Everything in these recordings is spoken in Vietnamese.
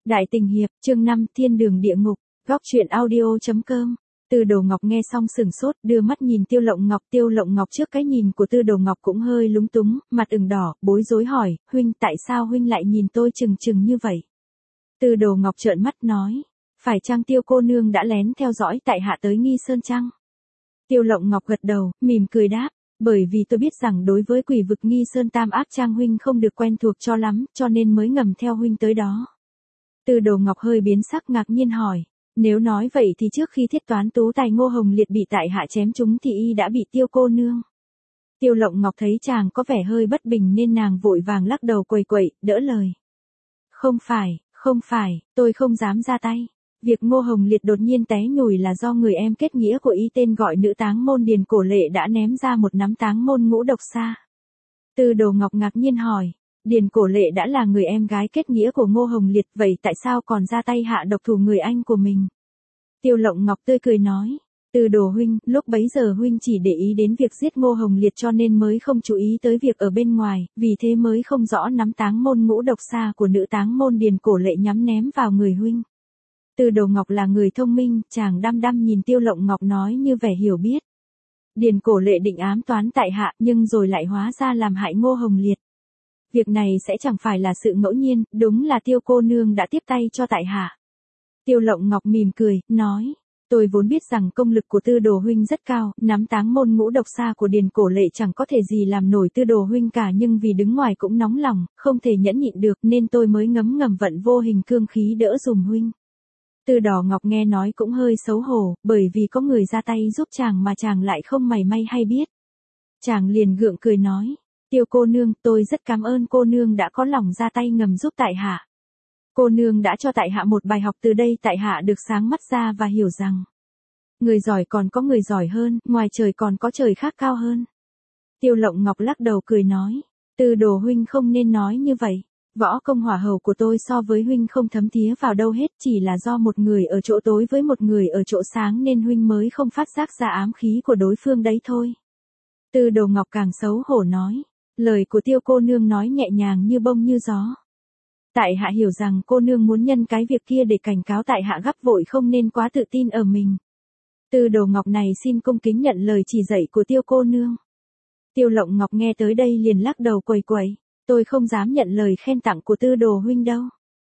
Đại tình hiệp, chương 5, thiên đường địa ngục, góc truyện audio.com. Tư Đồ Ngọc nghe xong sửng sốt, đưa mắt nhìn Tiêu Lộng Ngọc trước cái nhìn của Tư Đồ Ngọc cũng hơi lúng túng, mặt ửng đỏ, bối rối hỏi, huynh tại sao huynh lại nhìn tôi chừng chừng như vậy? Tư Đồ Ngọc trợn mắt nói, phải chăng Tiêu cô nương đã lén theo dõi tại hạ tới Nghi Sơn chăng? Tiêu Lộng Ngọc gật đầu, mỉm cười đáp, bởi vì tôi biết rằng đối với quỷ vực Nghi Sơn Tam Ác Trang huynh không được quen thuộc cho lắm, cho nên mới ngầm theo huynh tới đó. Tư Đồ Ngọc hơi biến sắc ngạc nhiên hỏi, nếu nói vậy thì trước khi Thiết Toán Tú Tài Ngô Hồng Liệt bị tại hạ chém trúng thì y đã bị Tiêu cô nương. Tiêu Lộng Ngọc thấy chàng có vẻ hơi bất bình nên nàng vội vàng lắc đầu quẩy quẩy, đỡ lời. Không phải, tôi không dám ra tay. Việc Ngô Hồng Liệt đột nhiên té nhùi là do người em kết nghĩa của y tên gọi nữ táng môn Điền Cổ Lệ đã ném ra một nắm táng môn ngũ độc xa. Tư Đồ Ngọc ngạc nhiên hỏi, Điền Cổ Lệ đã là người em gái kết nghĩa của Ngô Hồng Liệt, vậy tại sao còn ra tay hạ độc thủ người anh của mình? Tiêu Lộng Ngọc tươi cười nói, Tư Đồ huynh, lúc bấy giờ huynh chỉ để ý đến việc giết Ngô Hồng Liệt cho nên mới không chú ý tới việc ở bên ngoài, vì thế mới không rõ nắm táng môn ngũ độc xa của nữ táng môn Điền Cổ Lệ nhắm ném vào người huynh. Tư Đồ Ngọc là người thông minh, chàng đăm đăm nhìn Tiêu Lộng Ngọc nói như vẻ hiểu biết. Điền Cổ Lệ định ám toán tại hạ nhưng rồi lại hóa ra làm hại Ngô Hồng Liệt. Việc này sẽ chẳng phải là sự ngẫu nhiên, đúng là Tiêu cô nương đã tiếp tay cho tại hạ. Tiêu Lộng Ngọc mỉm cười, nói, tôi vốn biết rằng công lực của Tư Đồ huynh rất cao, nắm táng môn ngũ độc xa của Điền Cổ Lệ chẳng có thể gì làm nổi Tư Đồ huynh cả, nhưng vì đứng ngoài cũng nóng lòng, không thể nhẫn nhịn được nên tôi mới ngấm ngầm vận vô hình cương khí đỡ dùm huynh. Tư Đồ Ngọc nghe nói cũng hơi xấu hổ, bởi vì có người ra tay giúp chàng mà chàng lại không mảy may hay biết. Chàng liền gượng cười nói, Tiêu cô nương, tôi rất cảm ơn cô nương đã có lòng ra tay ngầm giúp tại hạ. Cô nương đã cho tại hạ một bài học, từ đây tại hạ được sáng mắt ra và hiểu rằng, người giỏi còn có người giỏi hơn, ngoài trời còn có trời khác cao hơn. Tiêu Lộng Ngọc lắc đầu cười nói, Tư Đồ huynh không nên nói như vậy. Võ công hỏa hầu của tôi so với huynh không thấm thía vào đâu hết, chỉ là do một người ở chỗ tối với một người ở chỗ sáng nên huynh mới không phát giác ra ám khí của đối phương đấy thôi. Tư Đồ Ngọc càng xấu hổ nói, lời của Tiêu cô nương nói nhẹ nhàng như bông như gió. Tại hạ hiểu rằng cô nương muốn nhân cái việc kia để cảnh cáo tại hạ gấp vội không nên quá tự tin ở mình. Tư Đồ Ngọc này xin cung kính nhận lời chỉ dạy của Tiêu cô nương. Tiêu Lộng Ngọc nghe tới đây liền lắc đầu quẩy quẩy. Tôi không dám nhận lời khen tặng của Tư Đồ huynh đâu.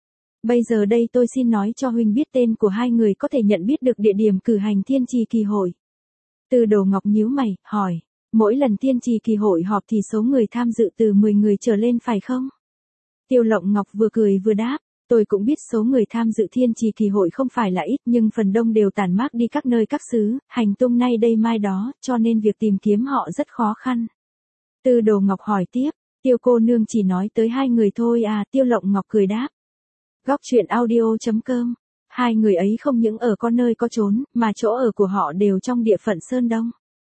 Bây giờ đây tôi xin nói cho huynh biết tên của hai người có thể nhận biết được địa điểm cử hành Thiên Trì Kỳ Hội. Tư Đồ Ngọc nhíu mày, hỏi, mỗi lần Thiên Trì Kỳ Hội họp thì số người tham dự từ 10 người trở lên phải không? Tiêu Lộng Ngọc vừa cười vừa đáp, tôi cũng biết số người tham dự Thiên Trì Kỳ Hội không phải là ít nhưng phần đông đều tản mác đi các nơi các xứ, hành tung nay đây mai đó, cho nên việc tìm kiếm họ rất khó khăn. Tư Đồ Ngọc hỏi tiếp, Tiêu cô nương chỉ nói tới hai người thôi à? Tiêu Lộng Ngọc cười đáp. Góc truyện audio.com. Hai người ấy không những ở có nơi có chốn, mà chỗ ở của họ đều trong địa phận Sơn Đông.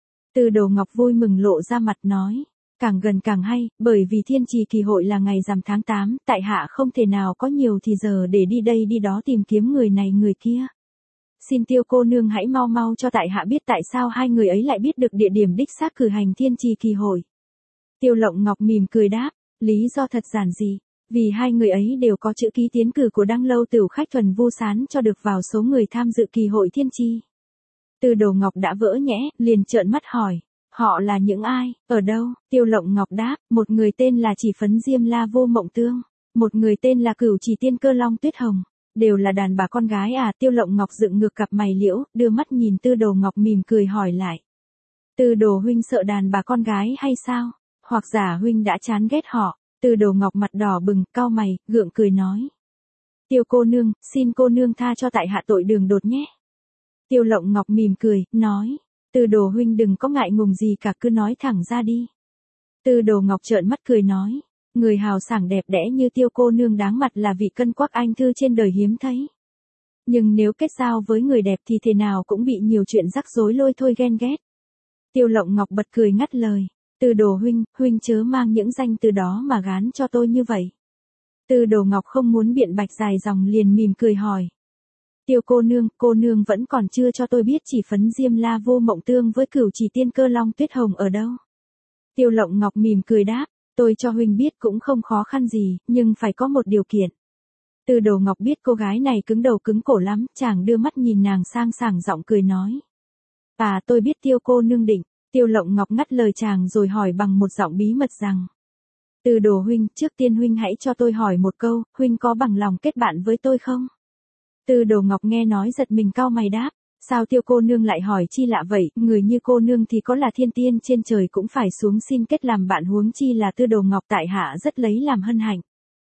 Tư Đồ Ngọc vui mừng lộ ra mặt nói, càng gần càng hay, bởi vì Thiên Trì Kỳ Hội là ngày rằm tháng 8, tại hạ không thể nào có nhiều thì giờ để đi đây đi đó tìm kiếm người này người kia. Xin Tiêu cô nương hãy mau mau cho tại hạ biết tại sao hai người ấy lại biết được địa điểm đích xác cử hành Thiên Trì Kỳ Hội. Tiêu Lộng Ngọc mỉm cười đáp, lý do thật giản dị, vì hai người ấy đều có chữ ký tiến cử của Đăng Lâu Tửu khách Thuần Vu Sán cho được vào số người tham dự kỳ hội Thiên Trì. Tư Đồ Ngọc đã vỡ nhẽ, liền trợn mắt hỏi, họ là những ai, ở đâu? Tiêu Lộng Ngọc đáp, một người tên là Chỉ Phấn Diêm La Vô Mộng Tương, một người tên là Cửu Chỉ Tiên Cơ Long Tuyết Hồng, đều là đàn bà con gái à? Tiêu Lộng Ngọc dựng ngược cặp mày liễu, đưa mắt nhìn Tư Đồ Ngọc mỉm cười hỏi lại, Tư Đồ huynh sợ đàn bà con gái hay sao? Hoặc giả huynh đã chán ghét họ? Tư Đồ Ngọc mặt đỏ bừng, cau mày, gượng cười nói, Tiêu cô nương, xin cô nương tha cho tại hạ tội đường đột nhé. Tiêu Lộng Ngọc mỉm cười, nói, Tư Đồ huynh đừng có ngại ngùng gì cả, cứ nói thẳng ra đi. Tư Đồ Ngọc trợn mắt cười nói, người hào sảng đẹp đẽ như Tiêu cô nương đáng mặt là vị cân quắc anh thư trên đời hiếm thấy. Nhưng nếu kết giao với người đẹp thì thế nào cũng bị nhiều chuyện rắc rối lôi thôi ghen ghét. Tiêu Lộng Ngọc bật cười ngắt lời, Tư Đồ huynh chớ mang những danh từ đó mà gán cho tôi như vậy. Tư Đồ Ngọc không muốn biện bạch dài dòng liền mỉm cười hỏi, Tiêu cô nương vẫn còn chưa cho tôi biết Chỉ Phấn Diêm La Vô Mộng Tương với Cửu Chỉ Tiên Cơ Long Tuyết Hồng ở đâu? Tiêu Lộng Ngọc mỉm cười đáp, tôi cho huynh biết cũng không khó khăn gì, nhưng phải có một điều kiện. Tư Đồ Ngọc biết cô gái này cứng đầu cứng cổ lắm, chàng đưa mắt nhìn nàng sang sảng giọng cười nói. Tôi biết Tiêu cô nương định. Tiêu Lộng Ngọc ngắt lời chàng rồi hỏi bằng một giọng bí mật rằng. Tư Đồ huynh, trước tiên huynh hãy cho tôi hỏi một câu, huynh có bằng lòng kết bạn với tôi không? Tư Đồ Ngọc nghe nói giật mình cau mày đáp. Sao Tiêu cô nương lại hỏi chi lạ vậy, người như cô nương thì có là thiên tiên trên trời cũng phải xuống xin kết làm bạn, huống chi là Tư Đồ Ngọc tại hạ rất lấy làm hân hạnh.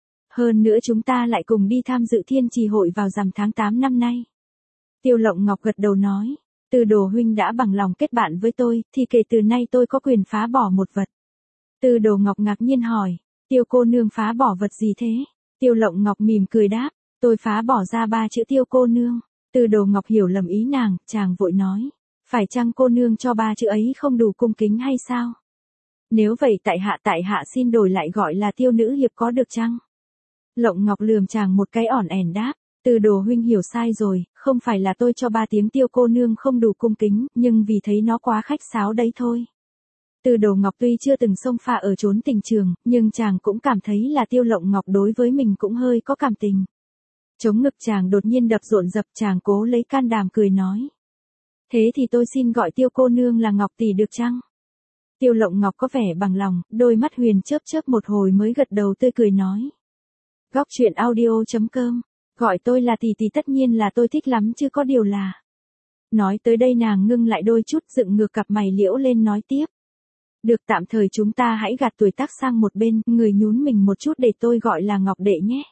Hơn nữa chúng ta lại cùng đi tham dự thiên trì hội vào rằm tháng 8 năm nay. Tiêu Lộng Ngọc gật đầu nói. Tư Đồ huynh đã bằng lòng kết bạn với tôi, thì kể từ nay tôi có quyền phá bỏ một vật. Tư Đồ Ngọc ngạc nhiên hỏi. Tiêu cô nương phá bỏ vật gì thế? Tiêu Lộng Ngọc mỉm cười đáp. Tôi phá bỏ ra 3 chữ Tiêu cô nương. Tư Đồ Ngọc hiểu lầm ý nàng, chàng vội nói. Phải chăng cô nương cho 3 chữ ấy không đủ cung kính hay sao? Nếu vậy tại hạ xin đổi lại gọi là Tiêu nữ hiệp có được chăng? Lộng Ngọc lườm chàng một cái ỏn ẻn đáp. Tư Đồ huynh hiểu sai rồi, không phải là tôi cho 3 tiếng Tiêu cô nương không đủ cung kính, nhưng vì thấy nó quá khách sáo đấy thôi. Tư Đồ Ngọc tuy chưa từng xông pha ở chốn tình trường, nhưng chàng cũng cảm thấy là Tiêu Lộng Ngọc đối với mình cũng hơi có cảm tình. Chống ngực chàng đột nhiên đập rộn rập, chàng cố lấy can đảm cười nói. Thế thì tôi xin gọi Tiêu cô nương là Ngọc tỷ được chăng? Tiêu Lộng Ngọc có vẻ bằng lòng, đôi mắt huyền chớp chớp một hồi mới gật đầu tươi cười nói. Góc truyện audio.com, gọi tôi là tỷ tỷ tất nhiên là tôi thích lắm chứ có điều là. Nói tới đây nàng ngưng lại đôi chút, dựng ngược cặp mày liễu lên nói tiếp. Được, tạm thời chúng ta hãy gạt tuổi tác sang một bên, người nhún mình một chút để tôi gọi là Ngọc đệ nhé.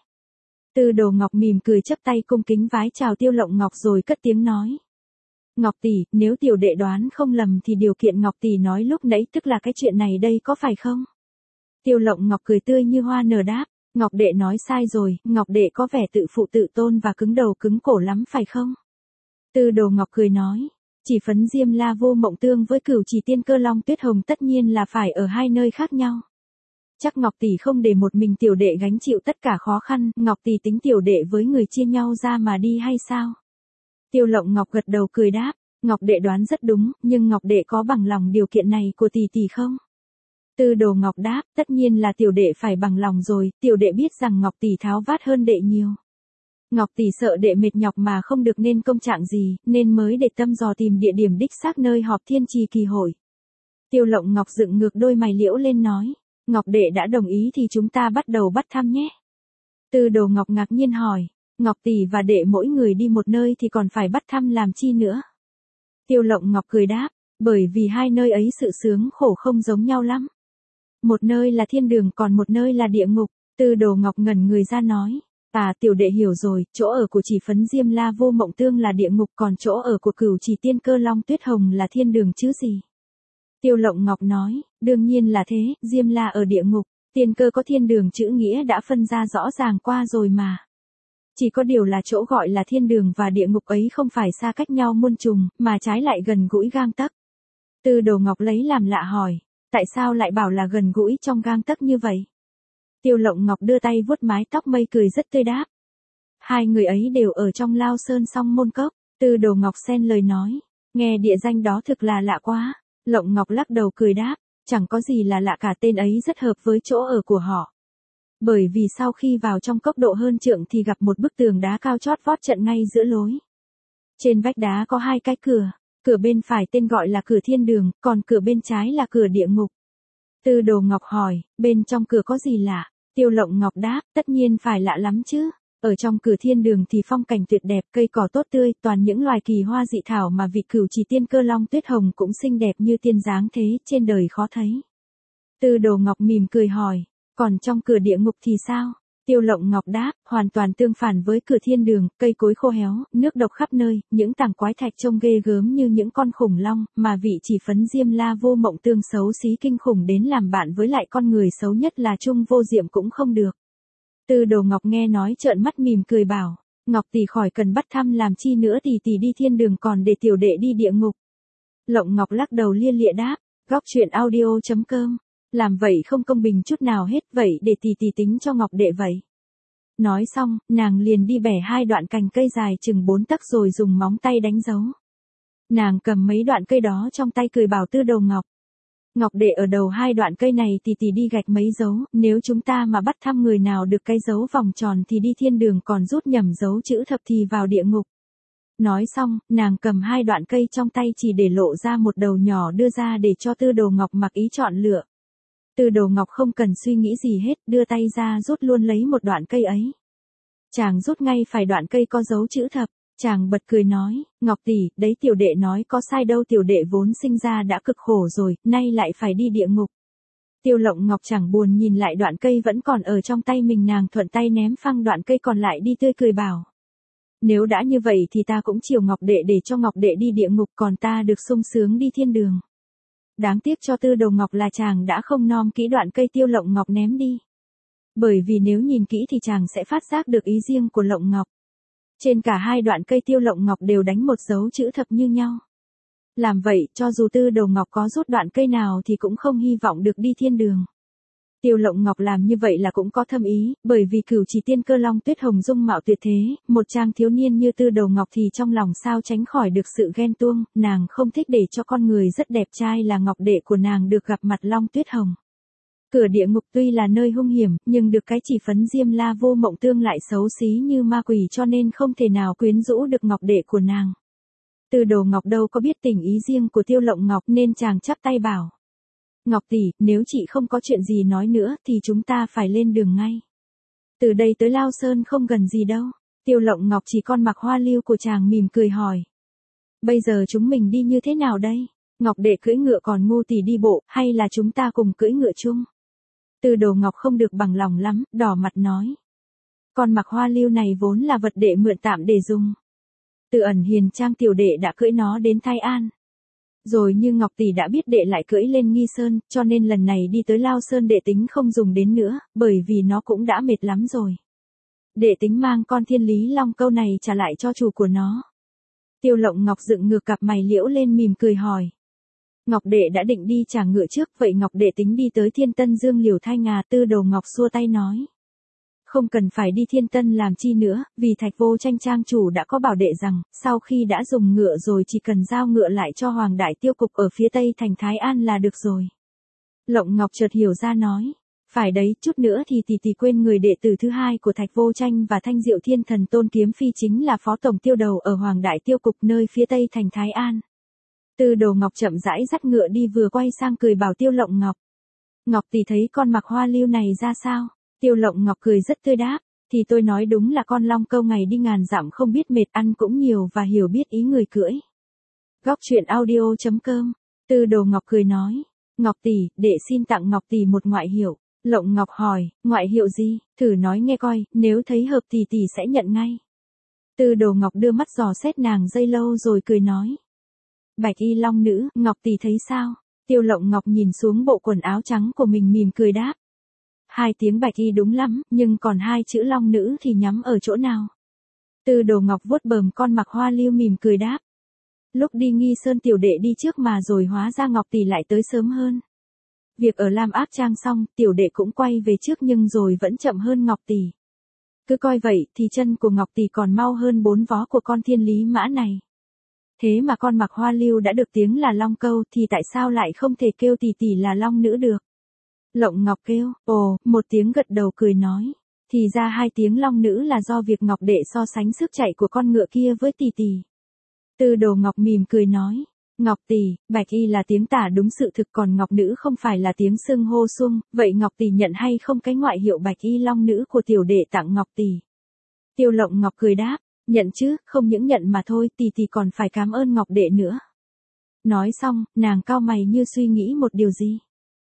Tư Đồ Ngọc mỉm cười chắp tay cung kính vái chào Tiêu Lộng Ngọc rồi cất tiếng nói. Ngọc tỷ, nếu tiểu đệ đoán không lầm thì điều kiện Ngọc tỷ nói lúc nãy tức là cái chuyện này đây có phải không? Tiêu Lộng Ngọc cười tươi như hoa nở đáp. Ngọc đệ nói sai rồi, Ngọc đệ có vẻ tự phụ tự tôn và cứng đầu cứng cổ lắm phải không? Tư Đồ Ngọc cười nói. Chỉ phấn Diêm La Vô Mộng Tương với Cửu Chỉ Tiên Cơ Long Tuyết Hồng tất nhiên là phải ở hai nơi khác nhau. Chắc Ngọc tỷ không để một mình tiểu đệ gánh chịu tất cả khó khăn, Ngọc tỷ tính tiểu đệ với người chia nhau ra mà đi hay sao? Tiêu Lộng Ngọc gật đầu cười đáp. Ngọc đệ đoán rất đúng, nhưng Ngọc đệ có bằng lòng điều kiện này của tỷ tỷ không? Tư Đồ Ngọc đáp, tất nhiên là tiểu đệ phải bằng lòng rồi, tiểu đệ biết rằng Ngọc tỷ tháo vát hơn đệ nhiều. Ngọc tỷ sợ đệ mệt nhọc mà không được nên công trạng gì, nên mới để tâm dò tìm địa điểm đích xác nơi họp thiên trì kỳ hội. Tiêu Lộng Ngọc dựng ngược đôi mày liễu lên nói, Ngọc đệ đã đồng ý thì chúng ta bắt đầu bắt thăm nhé. Tư Đồ Ngọc ngạc nhiên hỏi, Ngọc tỷ và đệ mỗi người đi một nơi thì còn phải bắt thăm làm chi nữa? Tiêu Lộng Ngọc cười đáp, bởi vì hai nơi ấy sự sướng khổ không giống nhau lắm. Một nơi là thiên đường còn một nơi là địa ngục. Tư Đồ Ngọc ngẩn người ra nói. Tiểu đệ hiểu rồi, chỗ ở của chỉ phấn Diêm La Vô Mộng Tương là địa ngục, còn chỗ ở của Cửu Chỉ Tiên Cơ Long Tuyết Hồng là thiên đường chứ gì. Tiêu Lộng Ngọc nói, đương nhiên là thế, Diêm La ở địa ngục, Tiên Cơ có thiên đường chữ nghĩa đã phân ra rõ ràng qua rồi mà. Chỉ có điều là chỗ gọi là thiên đường và địa ngục ấy không phải xa cách nhau muôn trùng, mà trái lại gần gũi gang tấc. Tư Đồ Ngọc lấy làm lạ hỏi, tại sao lại bảo là gần gũi trong gang tấc như vậy? Tiêu Lộng Ngọc đưa tay vuốt mái tóc mây cười rất tươi đáp. Hai người ấy đều ở trong Lao Sơn Song Môn Cốc. Tư Đồ Ngọc xen lời nói, nghe địa danh đó thực là lạ quá. Lộng Ngọc lắc đầu cười đáp, chẳng có gì là lạ cả, tên ấy rất hợp với chỗ ở của họ. Bởi vì sau khi vào trong cốc độ hơn trượng thì gặp một bức tường đá cao chót vót chặn ngay giữa lối. Trên vách đá có hai cái cửa, cửa bên phải tên gọi là cửa thiên đường, còn cửa bên trái là cửa địa ngục. Tư Đồ Ngọc hỏi, bên trong cửa có gì lạ? Tiêu Lộng Ngọc đáp, tất nhiên phải lạ lắm chứ. Ở trong cửa thiên đường thì phong cảnh tuyệt đẹp, cây cỏ tốt tươi, toàn những loài kỳ hoa dị thảo mà vị Cửu Chỉ Tiên Cơ Long Tuyết Hồng cũng xinh đẹp như tiên dáng thế, trên đời khó thấy. Tư Đồ Ngọc mỉm cười hỏi, còn trong cửa địa ngục thì sao? Tiêu Lộng Ngọc đáp, hoàn toàn tương phản với cửa thiên đường, cây cối khô héo, nước độc khắp nơi, những tảng quái thạch trông ghê gớm như những con khủng long, mà vị chỉ phấn Diêm La Vô Mộng Tương xấu xí kinh khủng đến làm bạn với lại con người xấu nhất là Trung Vô Diệm cũng không được. Tư Đồ Ngọc nghe nói trợn mắt mỉm cười bảo, Ngọc tỷ khỏi cần bắt thăm làm chi nữa, tỷ tỷ đi thiên đường còn để tiểu đệ đi địa ngục. Lộng Ngọc lắc đầu lia lịa đáp, góc truyện audio.com. Làm vậy không công bình chút nào hết, vậy để tỷ tỷ tính cho Ngọc đệ vậy. Nói xong, nàng liền đi bẻ hai đoạn cành cây dài chừng 4 tấc rồi dùng móng tay đánh dấu. Nàng cầm mấy đoạn cây đó trong tay cười bảo Tư Đồ Ngọc. Ngọc Đệ ở đầu hai đoạn cây này tỷ đi gạch mấy dấu, nếu chúng ta mà bắt thăm người nào được cái dấu vòng tròn thì đi thiên đường, còn rút nhầm dấu chữ thập thì vào địa ngục. Nói xong, nàng cầm hai đoạn cây trong tay chỉ để lộ ra một đầu nhỏ đưa ra để cho Tư Đồ Ngọc mặc ý chọn lựa. Tư Đồ Ngọc không cần suy nghĩ gì hết, đưa tay ra rút luôn lấy một đoạn cây ấy. Chàng rút ngay phải đoạn cây có dấu chữ thập, chàng bật cười nói, Ngọc tỷ, đấy tiểu đệ nói có sai đâu, tiểu đệ vốn sinh ra đã cực khổ rồi, nay lại phải đi địa ngục. Tiêu Lộng Ngọc chẳng buồn nhìn lại đoạn cây vẫn còn ở trong tay mình, nàng thuận tay ném phăng đoạn cây còn lại đi, tươi cười bảo. Nếu đã như vậy thì ta cũng chiều Ngọc Đệ để cho Ngọc Đệ đi địa ngục, còn ta được sung sướng đi thiên đường. Đáng tiếc cho Tư Đồ Ngọc là chàng đã không nom kỹ đoạn cây Tiêu Lộng Ngọc ném đi. Bởi vì nếu nhìn kỹ thì chàng sẽ phát giác được ý riêng của Lộng Ngọc. Trên cả hai đoạn cây Tiêu Lộng Ngọc đều đánh một dấu chữ thập như nhau. Làm vậy, cho dù Tư Đồ Ngọc có rút đoạn cây nào thì cũng không hy vọng được đi thiên đường. Tiêu Lộng Ngọc làm như vậy là cũng có thâm ý, bởi vì Cửu Chỉ Tiên Cơ Long Tuyết Hồng dung mạo tuyệt thế, một chàng thiếu niên như Tư Đồ Ngọc thì trong lòng sao tránh khỏi được sự ghen tuông, nàng không thích để cho con người rất đẹp trai là Ngọc Đệ của nàng được gặp mặt Long Tuyết Hồng. Cửa địa ngục tuy là nơi hung hiểm, nhưng được cái chỉ phấn Diêm La Vô Mộng Tương lại xấu xí như ma quỷ, cho nên không thể nào quyến rũ được Ngọc Đệ của nàng. Tư Đồ Ngọc đâu có biết tình ý riêng của Tiêu Lộng Ngọc nên chàng chắp tay bảo. Ngọc tỷ, nếu chị không có chuyện gì nói nữa thì chúng ta phải lên đường ngay. Từ đây tới Lao Sơn không gần gì đâu. Tiêu Lộng Ngọc chỉ con mặc hoa lưu của chàng mỉm cười hỏi. Bây giờ chúng mình đi như thế nào đây? Ngọc Đệ cưỡi ngựa còn Ngô tỷ đi bộ, hay là chúng ta cùng cưỡi ngựa chung? Tư Đồ Ngọc không được bằng lòng lắm, đỏ mặt nói. Con mặc hoa lưu này vốn là vật đệ mượn tạm để dùng. Từ Ẩn Hiền Trang tiểu đệ đã cưỡi nó đến Thái An. Rồi như Ngọc tỷ đã biết đệ lại cưỡi lên Nghi Sơn, cho nên lần này đi tới Lao Sơn đệ tính không dùng đến nữa, bởi vì nó cũng đã mệt lắm rồi. Đệ tính mang con Thiên Lý Long Câu này trả lại cho chủ của nó. Tiêu Lộng Ngọc dựng ngược cặp mày liễu lên mỉm cười hỏi. Ngọc Đệ đã định đi trả ngựa trước, vậy Ngọc Đệ tính đi tới Thiên Tân Dương Liễu Thai Ngà? Tư Đồ Ngọc xua tay nói. Không cần phải đi Thiên Tân làm chi nữa, vì Thạch Vô Tranh trang chủ đã có bảo đệ rằng, sau khi đã dùng ngựa rồi chỉ cần giao ngựa lại cho Hoàng Đại Tiêu Cục ở phía tây thành Thái An là được rồi. Lộng Ngọc chợt hiểu ra nói. Phải đấy, chút nữa thì tỷ quên người đệ tử thứ hai của Thạch Vô Tranh và Thanh Diệu Thiên Thần Tôn Kiếm Phi chính là phó tổng tiêu đầu ở Hoàng Đại Tiêu Cục nơi phía tây thành Thái An. Tư Đồ Ngọc chậm rãi dắt ngựa đi vừa quay sang cười bảo Tiêu Lộng Ngọc. Ngọc tỷ thấy con mặc hoa lưu này ra sao? Tiêu Lộng Ngọc cười rất tươi đáp. Thì tôi nói đúng là con Long Câu ngày đi ngàn dặm không biết mệt, ăn cũng nhiều và hiểu biết ý người cưỡi. Góc truyện audio.com. Tư Đồ Ngọc cười nói. Ngọc tỷ, đệ xin tặng Ngọc tỷ một ngoại hiệu. Lộng Ngọc hỏi, ngoại hiệu gì? Thử nói nghe coi, nếu thấy hợp tỷ sẽ nhận ngay. Tư Đồ Ngọc đưa mắt dò xét nàng giây lâu rồi cười nói. Bạch y long nữ, Ngọc tỷ thấy sao? Tiêu Lộng Ngọc nhìn xuống bộ quần áo trắng của mình mỉm cười đáp. Hai tiếng bạch y đúng lắm, nhưng còn hai chữ long nữ thì nhắm ở chỗ nào? Tư Đồ Ngọc vuốt bờm con mặc hoa lưu mỉm cười đáp. Lúc đi Nghi Sơn tiểu đệ đi trước mà rồi hóa ra Ngọc tỷ lại tới sớm hơn. Việc ở Lam Ác Trang xong, tiểu đệ cũng quay về trước nhưng rồi vẫn chậm hơn Ngọc tỷ. Cứ coi vậy thì chân của Ngọc tỷ còn mau hơn 4 vó của con Thiên Lý Mã này. Thế mà con mặc hoa lưu đã được tiếng là Long Câu thì tại sao lại không thể kêu tỷ là Long nữ được? Lộng Ngọc kêu, ồ, một tiếng gật đầu cười nói. Thì ra hai tiếng Long nữ là do việc Ngọc đệ so sánh sức chạy của con ngựa kia với tỷ. Tư Đồ Ngọc mỉm cười nói. Ngọc tỷ, bạch y là tiếng tả đúng sự thực, còn Ngọc nữ không phải là tiếng xưng hô suông, vậy Ngọc tỷ nhận hay không cái ngoại hiệu bạch y long nữ của tiểu đệ tặng Ngọc tỷ? Tiêu Lộng Ngọc cười đáp, nhận chứ, không những nhận mà thôi, tỷ còn phải cảm ơn Ngọc đệ nữa. Nói xong, nàng cau mày như suy nghĩ một điều gì.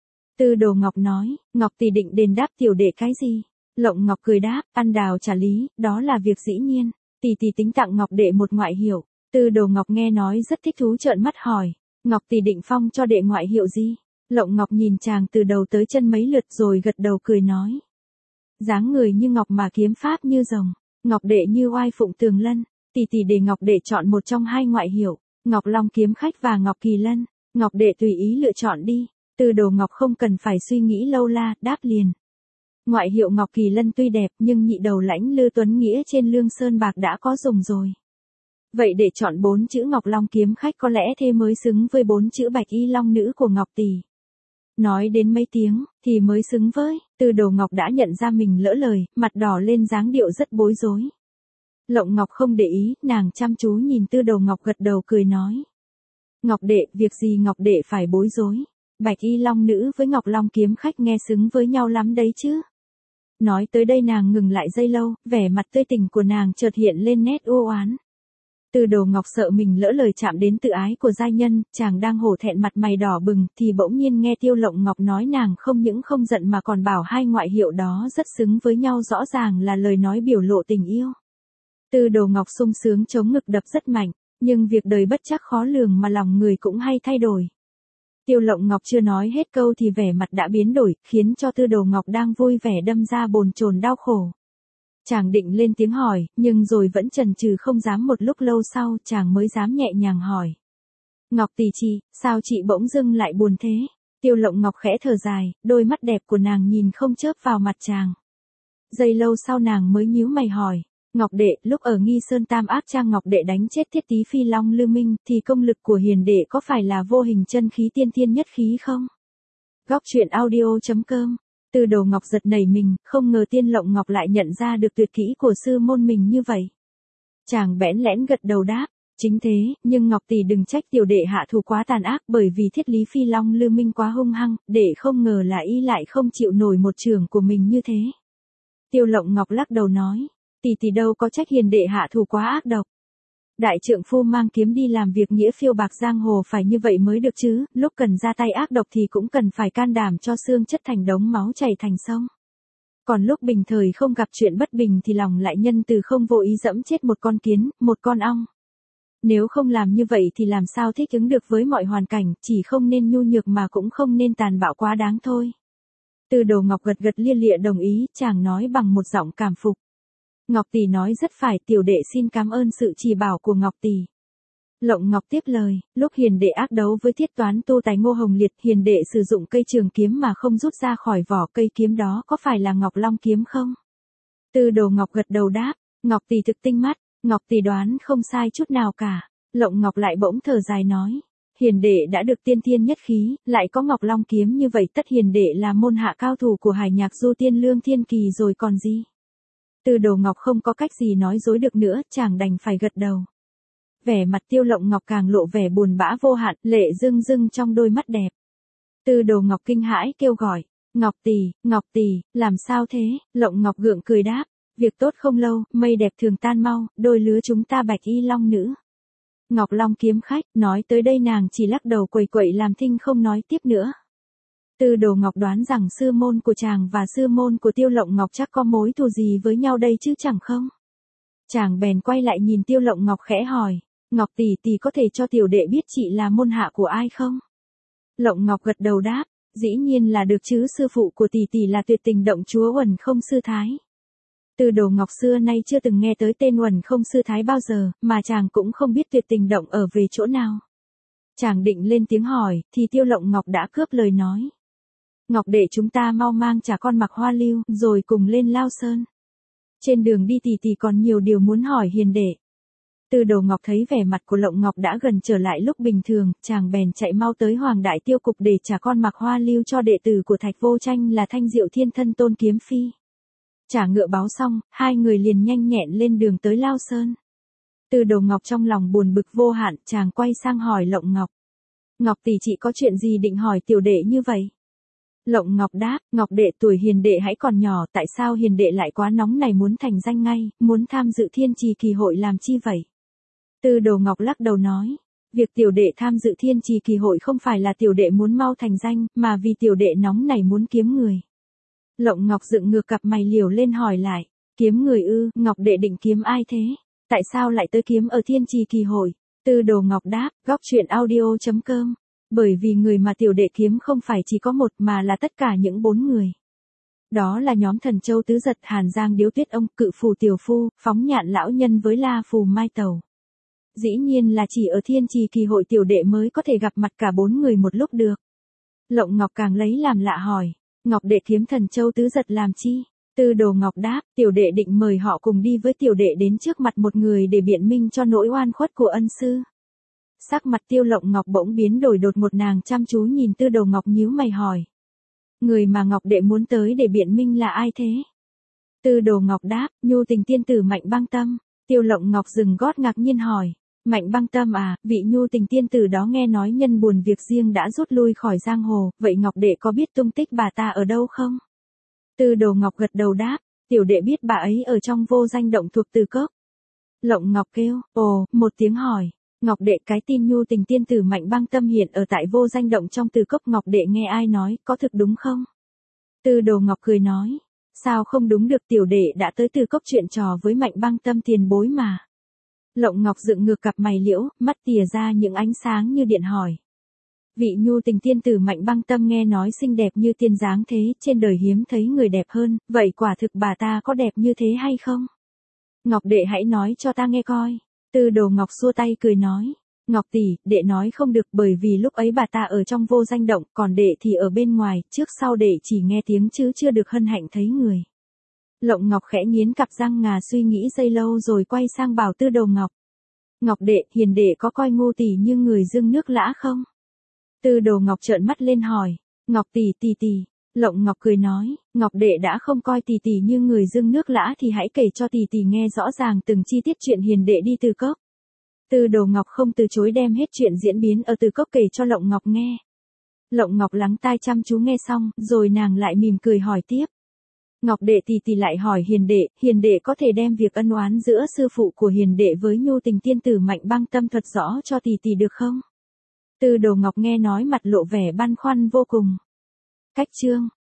Tư Đồ Ngọc nói, Ngọc tỷ định đền đáp tiểu đệ cái gì? Lộng Ngọc cười đáp, ăn đào trả lý, đó là việc dĩ nhiên, tỷ tính tặng Ngọc đệ một ngoại hiệu. Tư Đồ Ngọc nghe nói rất thích thú trợn mắt hỏi, Ngọc tỷ định phong cho đệ ngoại hiệu gì? Lộng Ngọc nhìn chàng từ đầu tới chân mấy lượt rồi gật đầu cười nói. Dáng người như ngọc mà kiếm pháp như rồng, Ngọc đệ như oai phụng tường lân, tỷ để Ngọc đệ chọn một trong hai ngoại hiệu, Ngọc Long Kiếm Khách và Ngọc Kỳ Lân, Ngọc đệ tùy ý lựa chọn đi. Tư Đồ Ngọc không cần phải suy nghĩ lâu la, đáp liền. Ngoại hiệu Ngọc Kỳ Lân tuy đẹp nhưng nhị đầu lãnh Lư Tuấn Nghĩa trên Lương Sơn Bạc đã có dùng rồi. Vậy để chọn 4 chữ Ngọc Long Kiếm Khách có lẽ thế mới xứng với 4 chữ bạch y long nữ của Ngọc tỷ. Nói đến mấy tiếng, thì mới xứng với, Tư Đồ Ngọc đã nhận ra mình lỡ lời, mặt đỏ lên dáng điệu rất bối rối. Lộng Ngọc không để ý, nàng chăm chú nhìn Tư Đồ Ngọc gật đầu cười nói. Ngọc đệ, việc gì Ngọc đệ phải bối rối, Bạch Y Long nữ với Ngọc Long kiếm khách nghe xứng với nhau lắm đấy chứ. Nói tới đây nàng ngừng lại giây lâu, vẻ mặt tươi tỉnh của nàng chợt hiện lên nét u oán. Tư Đồ Ngọc sợ mình lỡ lời chạm đến tự ái của giai nhân, chàng đang hổ thẹn mặt mày đỏ bừng, thì bỗng nhiên nghe Tiêu Lộng Ngọc nói nàng không những không giận mà còn bảo hai ngoại hiệu đó rất xứng với nhau, rõ ràng là lời nói biểu lộ tình yêu. Tư Đồ Ngọc sung sướng chống ngực đập rất mạnh, nhưng việc đời bất trắc khó lường mà lòng người cũng hay thay đổi. Tiêu Lộng Ngọc chưa nói hết câu thì vẻ mặt đã biến đổi, khiến cho Tư Đồ Ngọc đang vui vẻ đâm ra bồn chồn đau khổ. Chàng định lên tiếng hỏi, nhưng rồi vẫn chần chừ không dám, một lúc lâu sau chàng mới dám nhẹ nhàng hỏi. Ngọc tỷ chị, sao chị bỗng dưng lại buồn thế? Tiêu Lộng Ngọc khẽ thở dài, đôi mắt đẹp của nàng nhìn không chớp vào mặt chàng. Giây lâu sau nàng mới nhíu mày hỏi. Ngọc đệ, lúc ở Nghi Sơn Tam Ác Trang Ngọc đệ đánh chết Thiết Tý Phi Long Lư Minh, thì công lực của hiền đệ có phải là vô hình chân khí tiên thiên nhất khí không? Góc truyện audio.com. Tư Đồ Ngọc giật nảy mình, không ngờ Tiên Lộng Ngọc lại nhận ra được tuyệt kỹ của sư môn mình như vậy. Chàng bẽn lẽn gật đầu đáp, chính thế, nhưng Ngọc tỷ đừng trách tiểu đệ hạ thủ quá tàn ác, bởi vì Thiết Lý Phi Long Lư Minh quá hung hăng, đệ không ngờ là y lại không chịu nổi một chưởng của mình như thế. Tiêu Lộng Ngọc lắc đầu nói, tỷ đâu có trách hiền đệ hạ thủ quá ác độc. Đại trượng phu mang kiếm đi làm việc nghĩa phiêu bạc giang hồ phải như vậy mới được chứ, lúc cần ra tay ác độc thì cũng cần phải can đảm cho xương chất thành đống máu chảy thành sông. Còn lúc bình thời không gặp chuyện bất bình thì lòng lại nhân từ, không vô ý dẫm chết một con kiến, một con ong. Nếu không làm như vậy thì làm sao thích ứng được với mọi hoàn cảnh, chỉ không nên nhu nhược mà cũng không nên tàn bạo quá đáng thôi. Tư Đồ Ngọc gật gật lia lịa đồng ý, chàng nói bằng một giọng cảm phục. Ngọc tỷ nói rất phải, tiểu đệ xin cảm ơn sự chỉ bảo của Ngọc tỷ. Lộng Ngọc tiếp lời, lúc hiền đệ ác đấu với thiết toán tu tài Ngô Hồng Liệt, hiền đệ sử dụng cây trường kiếm mà không rút ra khỏi vỏ, cây kiếm đó có phải là Ngọc Long kiếm không? Tư Đồ Ngọc gật đầu đáp, Ngọc tỷ thực tinh mắt, Ngọc tỷ đoán không sai chút nào cả. Lộng Ngọc lại bỗng thở dài nói, hiền đệ đã được tiên thiên nhất khí, lại có Ngọc Long kiếm như vậy, tất hiền đệ là môn hạ cao thủ của Hải Nhạc Du Tiên Lương Thiên Kỳ rồi còn gì. Tư Đồ Ngọc không có cách gì nói dối được nữa, chàng đành phải gật đầu. Vẻ mặt Tiêu Lộng Ngọc càng lộ vẻ buồn bã vô hạn, lệ rưng rưng trong đôi mắt đẹp. Tư Đồ Ngọc kinh hãi kêu gọi, Ngọc tỷ, làm sao thế? Lộng Ngọc gượng cười đáp, việc tốt không lâu, mây đẹp thường tan mau, đôi lứa chúng ta Bạch Y Long nữ. Ngọc Long kiếm khách, nói tới đây nàng chỉ lắc đầu quẩy quẩy làm thinh không nói tiếp nữa. Tư Đồ Ngọc đoán rằng sư môn của chàng và sư môn của Tiêu Lộng Ngọc chắc có mối thù gì với nhau đây chứ chẳng không? Chàng bèn quay lại nhìn Tiêu Lộng Ngọc khẽ hỏi, Ngọc tỷ có thể cho tiểu đệ biết chị là môn hạ của ai không? Lộng Ngọc gật đầu đáp, dĩ nhiên là được chứ, sư phụ của tỷ là Tuyệt Tình Động Chúa Uẩn Không Sư Thái. Tư Đồ Ngọc xưa nay chưa từng nghe tới tên Uẩn Không Sư Thái bao giờ, mà chàng cũng không biết Tuyệt Tình Động ở về chỗ nào. Chàng định lên tiếng hỏi, thì Tiêu Lộng Ngọc đã cướp lời nói. Ngọc đệ chúng ta mau mang trả con mặc Hoa Lưu, rồi cùng lên Lao Sơn. Trên đường đi tỷ còn nhiều điều muốn hỏi hiền đệ. Tư Đồ Ngọc thấy vẻ mặt của Lộng Ngọc đã gần trở lại lúc bình thường, chàng bèn chạy mau tới Hoàng Đại Tiêu Cục để trả con mặc Hoa Lưu cho đệ tử của Thạch Vô Tranh là Thanh Diệu Thiên Thân Tôn Kiếm Phi. Trả ngựa báo xong, hai người liền nhanh nhẹn lên đường tới Lao Sơn. Tư Đồ Ngọc trong lòng buồn bực vô hạn, chàng quay sang hỏi Lộng Ngọc. Ngọc tỷ chị có chuyện gì định hỏi tiểu đệ như vậy? Lộng Ngọc đáp, Ngọc đệ tuổi hiền đệ hãy còn nhỏ, tại sao hiền đệ lại quá nóng này muốn thành danh ngay, muốn tham dự Thiên Trì Kỳ hội làm chi vậy? Tư Đồ Ngọc lắc đầu nói, việc tiểu đệ tham dự Thiên Trì Kỳ hội không phải là tiểu đệ muốn mau thành danh, mà vì tiểu đệ nóng này muốn kiếm người. Lộng Ngọc dựng ngược cặp mày liều lên hỏi lại, kiếm người ư? Ngọc đệ định kiếm ai thế? Tại sao lại tới kiếm ở Thiên Trì Kỳ hội? Tư Đồ Ngọc đáp, góc truyện audio.com. Bởi vì người mà tiểu đệ kiếm không phải chỉ có một mà là tất cả những 4 người. Đó là nhóm Thần Châu Tứ Giật, Hàn Giang Điếu Tuyết Ông, Cự Phù Tiểu Phu, Phóng Nhạn Lão Nhân với La Phù Mai Tầu. Dĩ nhiên là chỉ ở Thiên Trì Kỳ hội tiểu đệ mới có thể gặp mặt cả 4 người một lúc được. Lộng Ngọc càng lấy làm lạ hỏi, Ngọc đệ kiếm Thần Châu Tứ Giật làm chi? Tư Đồ Ngọc đáp, tiểu đệ định mời họ cùng đi với tiểu đệ đến trước mặt một người để biện minh cho nỗi oan khuất của ân sư. Sắc mặt Tiêu Lộng Ngọc bỗng biến đổi, đột một nàng chăm chú nhìn Tư Đồ Ngọc nhíu mày hỏi. Người mà Ngọc đệ muốn tới để biện minh là ai thế? Tư Đồ Ngọc đáp, Nhu Tình tiên tử Mạnh Băng Tâm. Tiêu Lộng Ngọc dừng gót ngạc nhiên hỏi. Mạnh Băng Tâm à, vị Nhu Tình tiên tử đó nghe nói nhân buồn việc riêng đã rút lui khỏi giang hồ, vậy Ngọc đệ có biết tung tích bà ta ở đâu không? Tư Đồ Ngọc gật đầu đáp, tiểu đệ biết bà ấy ở trong Vô Danh động thuộc Từ Cốc. Lộng Ngọc kêu, ồ, một tiếng hỏi. Ngọc đệ, cái tin Nhu Tình tiên tử Mạnh Băng Tâm hiện ở tại Vô Danh động trong Từ Cốc, Ngọc đệ nghe ai nói, có thực đúng không? Tư Đồ Ngọc cười nói, sao không đúng được, tiểu đệ đã tới Từ Cốc chuyện trò với Mạnh Băng Tâm tiền bối mà. Lộng Ngọc dựng ngược cặp mày liễu, mắt tìa ra những ánh sáng như điện hỏi. Vị Nhu Tình tiên tử Mạnh Băng Tâm nghe nói xinh đẹp như tiên dáng thế, trên đời hiếm thấy người đẹp hơn, vậy quả thực bà ta có đẹp như thế hay không? Ngọc đệ hãy nói cho ta nghe coi. Tư Đồ Ngọc xua tay cười nói. Ngọc tỷ, đệ nói không được, bởi vì lúc ấy bà ta ở trong Vô Danh động, còn đệ thì ở bên ngoài, trước sau đệ chỉ nghe tiếng chứ chưa được hân hạnh thấy người. Lộng Ngọc khẽ nghiến cặp răng ngà, suy nghĩ giây lâu rồi quay sang bảo Tư Đồ Ngọc. Ngọc đệ, hiền đệ có coi Ngô tỷ như người dưng nước lã không? Tư Đồ Ngọc trợn mắt lên hỏi. Ngọc tỷ tỷ. Lộng Ngọc cười nói, Ngọc đệ đã không coi tỷ tỷ như người dưng nước lã thì hãy kể cho tỷ tỷ nghe rõ ràng từng chi tiết chuyện hiền đệ đi Từ Cốc. Tư Đồ Ngọc không từ chối đem hết chuyện diễn biến ở Từ Cốc kể cho Lộng Ngọc nghe. Lộng Ngọc lắng tai chăm chú nghe xong, rồi nàng lại mỉm cười hỏi tiếp. Ngọc đệ, tỷ lại hỏi hiền đệ có thể đem việc ân oán giữa sư phụ của hiền đệ với Nhu Tình tiên tử Mạnh Băng Tâm thuật rõ cho tỷ được không? Tư Đồ Ngọc nghe nói mặt lộ vẻ băn khoăn vô cùng. Cách chương